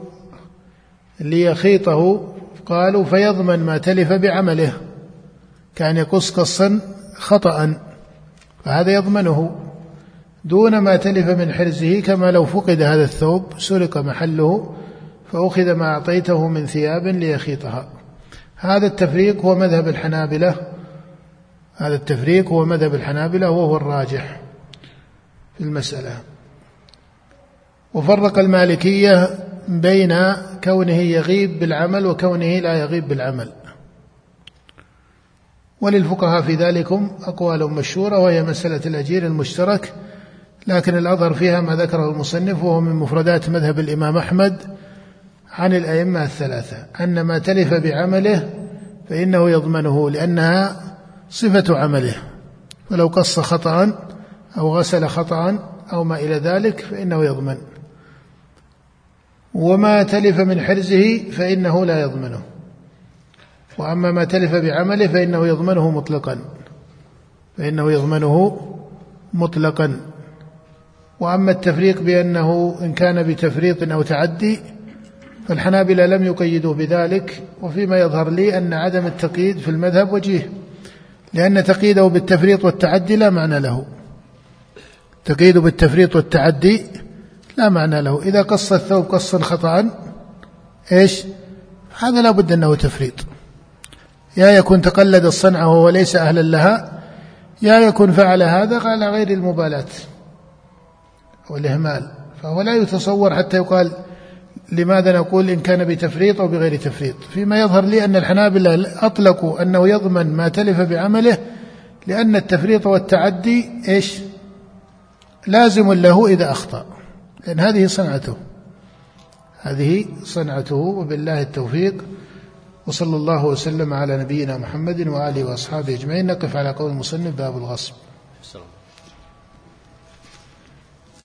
B: ليخيطه قالوا فيضمن ما تلف بعمله، كان يقص قصا خطأ فهذا يضمنه دون ما تلف من حرزه، كما لو فقد هذا الثوب سرق محله فأخذ ما أعطيته من ثياب ليخيطها. هذا التفريق هو مذهب الحنابلة هذا التفريق هو مذهب الحنابلة وهو الراجح في المسألة. وفرق المالكية بين كونه يغيب بالعمل وكونه لا يغيب بالعمل، وللفقهاء في ذلكم أقوال مشهورة، وهي مسألة الأجير المشترك، لكن الأظهر فيها ما ذكره المصنف وهو من مفردات مذهب الإمام أحمد عن الأئمة الثلاثة، أن ما تلف بعمله فإنه يضمنه لأنها صفة عمله، ولو قص خطأ أو غسل خطأ أو ما إلى ذلك فإنه يضمن. وما تلف من حرزه فإنه لا يضمنه، وأما ما تلف بعمله فإنه يضمنه مطلقا فإنه يضمنه مطلقا وأما التفريق بأنه إن كان بتفريط أو تعدي فالحنابلة لم يقيدوا بذلك، وفيما يظهر لي أن عدم التقييد في المذهب وجيه، لأن تقييده بالتفريط والتعدي لا معنى له تقييده بالتفريط والتعدي لا معنى له. إذا قص الثوب قصا خطأ إيش هذا لا بد أنه تفريط، يا يكون تقلد الصنعة وهو ليس أهلا لها، يا يكون فعل هذا على غير المبالاة والإهمال، فهو لا يتصور حتى يقال لماذا نقول إن كان بتفريط أو بغير تفريط. فيما يظهر لي أن الحنابلة أطلقوا أنه يضمن ما تلف بعمله، لأن التفريط والتعدي إيش لازم له إذا أخطأ، لأن هذه صنعته هذه صنعته وبالله التوفيق. وصلى الله وسلم على نبينا محمد وآله وأصحابه أجمعين. نقف على قول المصنف باب الغصب.